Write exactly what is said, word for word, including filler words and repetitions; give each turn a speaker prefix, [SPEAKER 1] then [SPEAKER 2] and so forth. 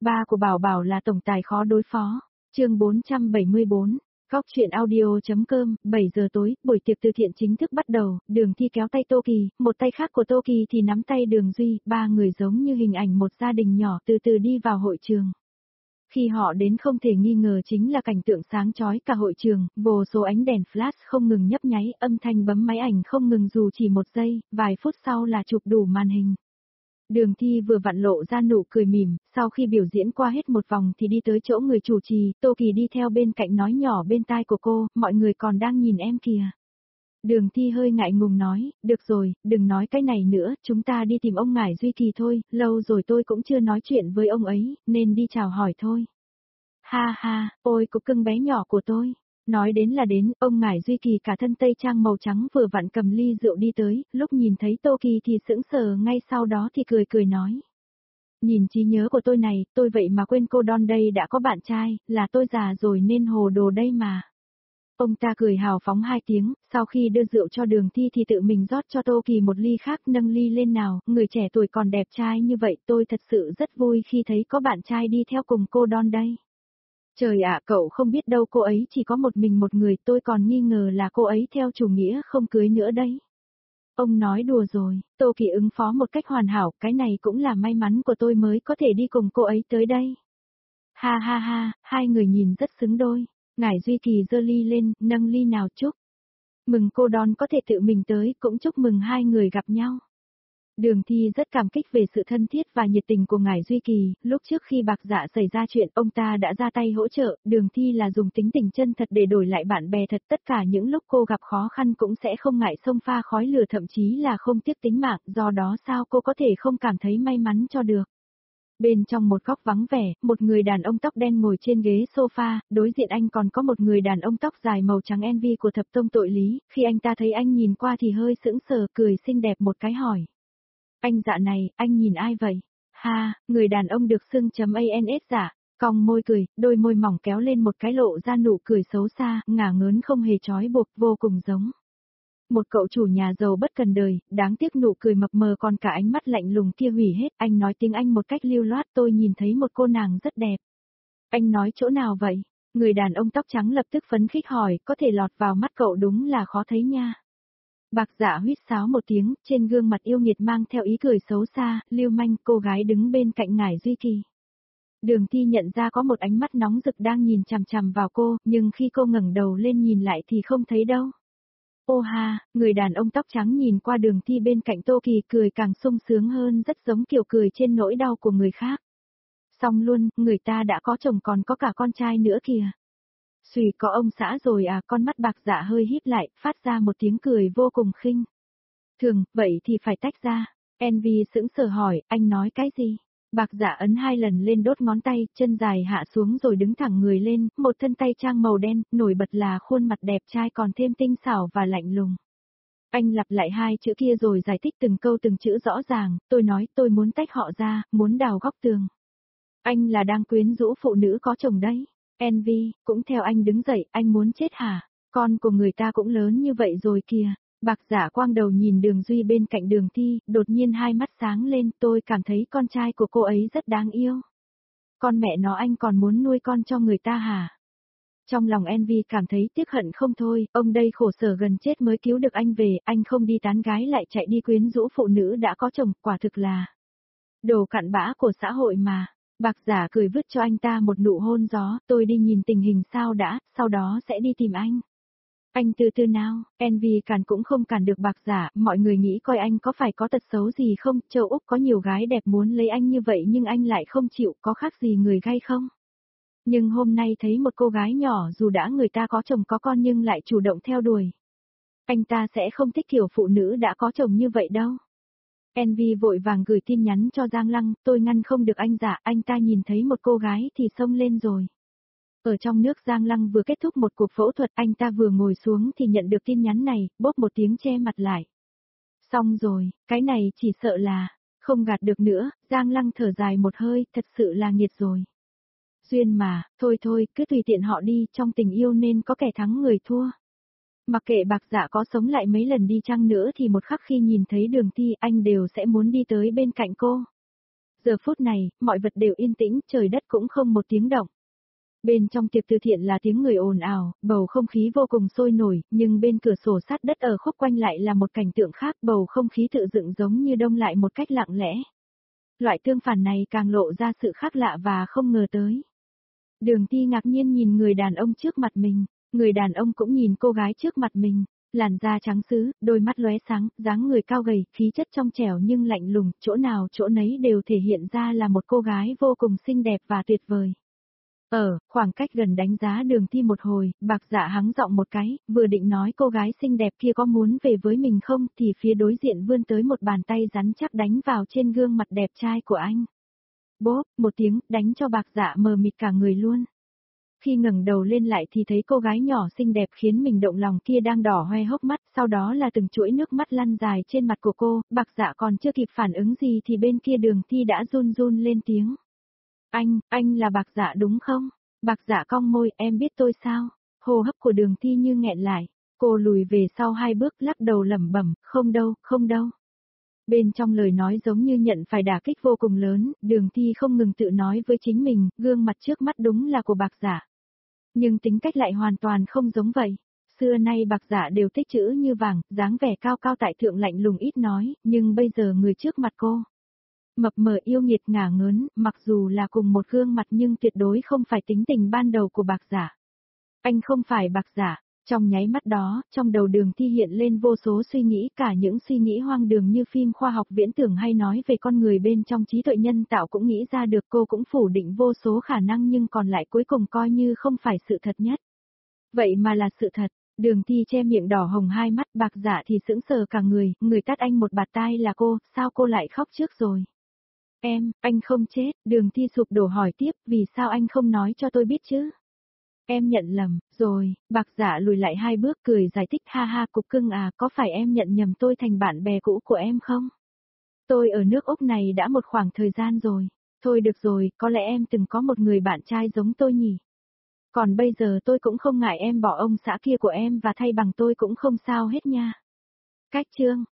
[SPEAKER 1] Ba của Bảo Bảo là tổng tài khó đối phó. Chương bốn trăm bảy mươi bốn. Góc truyện audio.com, bảy giờ tối, buổi tiệc từ thiện chính thức bắt đầu, Đường Thi kéo tay Tô Kỳ, một tay khác của Tô Kỳ thì nắm tay Đường Duy, ba người giống như hình ảnh một gia đình nhỏ từ từ đi vào hội trường. Khi họ đến không thể nghi ngờ chính là cảnh tượng sáng chói cả hội trường, vô số ánh đèn flash không ngừng nhấp nháy, âm thanh bấm máy ảnh không ngừng dù chỉ một giây, vài phút sau là chụp đủ màn hình. Đường Thi vừa vặn lộ ra nụ cười mỉm, sau khi biểu diễn qua hết một vòng thì đi tới chỗ người chủ trì, Tô Kỳ đi theo bên cạnh nói nhỏ bên tai của cô, mọi người còn đang nhìn em kìa. Đường Thi hơi ngại ngùng nói, được rồi, đừng nói cái này nữa, chúng ta đi tìm ông Ngải Duy Kỳ thôi, lâu rồi tôi cũng chưa nói chuyện với ông ấy, nên đi chào hỏi thôi. Ha ha, ôi cục cưng bé nhỏ của tôi. Nói đến là đến, ông Ngải Duy Kỳ cả thân tây trang màu trắng vừa vặn cầm ly rượu đi tới, lúc nhìn thấy Tô Kỳ thì sững sờ, ngay sau đó thì cười cười nói. Nhìn trí nhớ của tôi này, tôi vậy mà quên cô Don đây đã có bạn trai, là tôi già rồi nên hồ đồ đây mà. Ông ta cười hào phóng hai tiếng, sau khi đưa rượu cho Đường Thi thì tự mình rót cho Tô Kỳ một ly khác, nâng ly lên nào, người trẻ tuổi còn đẹp trai như vậy, tôi thật sự rất vui khi thấy có bạn trai đi theo cùng cô Don đây. Trời ạ, cậu không biết đâu, cô ấy chỉ có một mình một người, tôi còn nghi ngờ là cô ấy theo chủ nghĩa không cưới nữa đấy. Ông nói đùa rồi, Tô Kỳ ứng phó một cách hoàn hảo, cái này cũng là may mắn của tôi mới có thể đi cùng cô ấy tới đây. Ha ha ha, hai người nhìn rất xứng đôi. Ngải Duy Kỳ giơ ly lên, nâng ly nào chúc. Mừng cô Don có thể tự mình tới, cũng chúc mừng hai người gặp nhau. Đường Thi rất cảm kích về sự thân thiết và nhiệt tình của Ngải Duy Kỳ, lúc trước khi Bạc Dạ xảy ra chuyện ông ta đã ra tay hỗ trợ, Đường Thi là dùng tính tình chân thật để đổi lại bạn bè thật, tất cả những lúc cô gặp khó khăn cũng sẽ không ngại xông pha khói lửa, thậm chí là không tiếc tính mạng, do đó sao cô có thể không cảm thấy may mắn cho được. Bên trong một góc vắng vẻ, một người đàn ông tóc đen ngồi trên ghế sofa, đối diện anh còn có một người đàn ông tóc dài màu trắng envy của thập tông tội lý, khi anh ta thấy anh nhìn qua thì hơi sững sờ, cười xinh đẹp một cái hỏi. Anh dạ này, anh nhìn ai vậy? Ha, người đàn ông được xưng chấm ans dạ, cong môi cười, đôi môi mỏng kéo lên một cái lộ ra nụ cười xấu xa, ngả ngớn không hề trói buộc, vô cùng giống. Một cậu chủ nhà giàu bất cần đời, đáng tiếc nụ cười mập mờ còn cả ánh mắt lạnh lùng kia hủy hết, anh nói tiếng Anh một cách lưu loát, tôi nhìn thấy một cô nàng rất đẹp. Anh nói chỗ nào vậy? Người đàn ông tóc trắng lập tức phấn khích hỏi, có thể lọt vào mắt cậu đúng là khó thấy nha. Bạc Dạ huýt sáo một tiếng, trên gương mặt yêu nghiệt mang theo ý cười xấu xa, lưu manh, cô gái đứng bên cạnh Ngải Duy Kỳ. Đường Thi nhận ra có một ánh mắt nóng rực đang nhìn chằm chằm vào cô, nhưng khi cô ngẩng đầu lên nhìn lại thì không thấy đâu. Ô ha, người đàn ông tóc trắng nhìn qua Đường Thi bên cạnh Tô Kỳ cười càng sung sướng hơn, rất giống kiểu cười trên nỗi đau của người khác. Xong luôn, người ta đã có chồng còn có cả con trai nữa kìa. Xùy, có ông xã rồi à, con mắt Bạc Dạ hơi híp lại, phát ra một tiếng cười vô cùng khinh. Thường, vậy thì phải tách ra. Envy sững sờ hỏi, anh nói cái gì? Bạc Dạ ấn hai lần lên đốt ngón tay, chân dài hạ xuống rồi đứng thẳng người lên, một thân tay trang màu đen, nổi bật là khuôn mặt đẹp trai còn thêm tinh xảo và lạnh lùng. Anh lặp lại hai chữ kia rồi giải thích từng câu từng chữ rõ ràng, tôi nói tôi muốn tách họ ra, muốn đào góc tường. Anh là đang quyến rũ phụ nữ có chồng đấy. Envy, cũng theo anh đứng dậy, anh muốn chết hả? Con của người ta cũng lớn như vậy rồi kìa. Bạc Dạ quang đầu nhìn Đường Duy bên cạnh Đường Thi, đột nhiên hai mắt sáng lên, tôi cảm thấy con trai của cô ấy rất đáng yêu. Con mẹ nó, anh còn muốn nuôi con cho người ta hả? Trong lòng Envy cảm thấy tiếc hận không thôi, ông đây khổ sở gần chết mới cứu được anh về, anh không đi tán gái lại chạy đi quyến rũ phụ nữ đã có chồng, quả thực là đồ cặn bã của xã hội mà. Bạc Dạ cười vứt cho anh ta một nụ hôn gió, tôi đi nhìn tình hình sao đã, sau đó sẽ đi tìm anh. Anh từ từ nào, Envy cản cũng không cản được Bạc Dạ, mọi người nghĩ coi anh có phải có tật xấu gì không, châu Úc có nhiều gái đẹp muốn lấy anh như vậy nhưng anh lại không chịu, có khác gì người gay không? Nhưng hôm nay thấy một cô gái nhỏ dù đã người ta có chồng có con nhưng lại chủ động theo đuổi. Anh ta sẽ không thích kiểu phụ nữ đã có chồng như vậy đâu. Envy vội vàng gửi tin nhắn cho Giang Lăng, tôi ngăn không được anh Dạ, anh ta nhìn thấy một cô gái thì xông lên rồi. Ở trong nước Giang Lăng vừa kết thúc một cuộc phẫu thuật, anh ta vừa ngồi xuống thì nhận được tin nhắn này, bốp một tiếng che mặt lại. Xong rồi, cái này chỉ sợ là, không gạt được nữa, Giang Lăng thở dài một hơi, thật sự là nghiệt rồi. Duyên mà, thôi thôi, cứ tùy tiện họ đi, trong tình yêu nên có kẻ thắng người thua. Mặc kệ Bạc Dạ có sống lại mấy lần đi chăng nữa thì một khắc khi nhìn thấy Đường Thi anh đều sẽ muốn đi tới bên cạnh cô. Giờ phút này, mọi vật đều yên tĩnh, trời đất cũng không một tiếng động. Bên trong tiệc từ thiện là tiếng người ồn ào, bầu không khí vô cùng sôi nổi, nhưng bên cửa sổ sát đất ở khúc quanh lại là một cảnh tượng khác, bầu không khí tự dựng giống như đông lại một cách lặng lẽ. Loại tương phản này càng lộ ra sự khác lạ và không ngờ tới. Đường Ti ngạc nhiên nhìn người đàn ông trước mặt mình, người đàn ông cũng nhìn cô gái trước mặt mình, làn da trắng sứ, đôi mắt lóe sáng, dáng người cao gầy, khí chất trong trẻo nhưng lạnh lùng, chỗ nào chỗ nấy đều thể hiện ra là một cô gái vô cùng xinh đẹp và tuyệt vời. Ở, khoảng cách gần đánh giá Đường Ti một hồi, Bạc Dạ hắng giọng một cái, vừa định nói cô gái xinh đẹp kia có muốn về với mình không thì phía đối diện vươn tới một bàn tay rắn chắc đánh vào trên gương mặt đẹp trai của anh. Bốp, một tiếng, đánh cho Bạc Dạ mờ mịt cả người luôn. Khi ngẩng đầu lên lại thì thấy cô gái nhỏ xinh đẹp khiến mình động lòng kia đang đỏ hoe hốc mắt, sau đó là từng chuỗi nước mắt lăn dài trên mặt của cô, Bạc Dạ còn chưa kịp phản ứng gì thì bên kia Đường Ti đã run run lên tiếng. Anh, anh là Bạc Dạ đúng không? Bạc Dạ cong môi, em biết tôi sao? Hô hấp của Đường Ti như nghẹn lại, cô lùi về sau hai bước lắc đầu lẩm bẩm, không đâu, không đâu. Bên trong lời nói giống như nhận phải đả kích vô cùng lớn, Đường Ti không ngừng tự nói với chính mình, gương mặt trước mắt đúng là của Bạc Dạ. Nhưng tính cách lại hoàn toàn không giống vậy. Xưa nay Bạc Dạ đều tích chữ như vàng, dáng vẻ cao cao tại thượng lạnh lùng ít nói, nhưng bây giờ người trước mặt cô. Mập mờ yêu nghiệt ngả ngớn, mặc dù là cùng một gương mặt nhưng tuyệt đối không phải tính tình ban đầu của Bạc Dạ. Anh không phải Bạc Dạ. Trong nháy mắt đó, trong đầu Đường Ti hiện lên vô số suy nghĩ, cả những suy nghĩ hoang đường như phim khoa học viễn tưởng hay nói về con người bên trong trí tuệ nhân tạo cũng nghĩ ra được, cô cũng phủ định vô số khả năng nhưng còn lại cuối cùng coi như không phải sự thật nhất. Vậy mà là sự thật. Đường Ti che miệng đỏ hồng hai mắt, Bạc Dạ thì sững sờ cả người, người tát anh một bạt tai là cô, sao cô lại khóc trước rồi? Em, anh không chết, Đường Ti sụp đổ hỏi tiếp, vì sao anh không nói cho tôi biết chứ? Em nhận lầm, rồi, Bạc Dạ lùi lại hai bước cười giải thích, ha ha cục cưng à, có phải em nhận nhầm tôi thành bạn bè cũ của em không? Tôi ở nước Úc này đã một khoảng thời gian rồi, thôi được rồi, có lẽ em từng có một người bạn trai giống tôi nhỉ? Còn bây giờ tôi cũng không ngại em bỏ ông xã kia của em và thay bằng tôi cũng không sao hết nha. Cách chương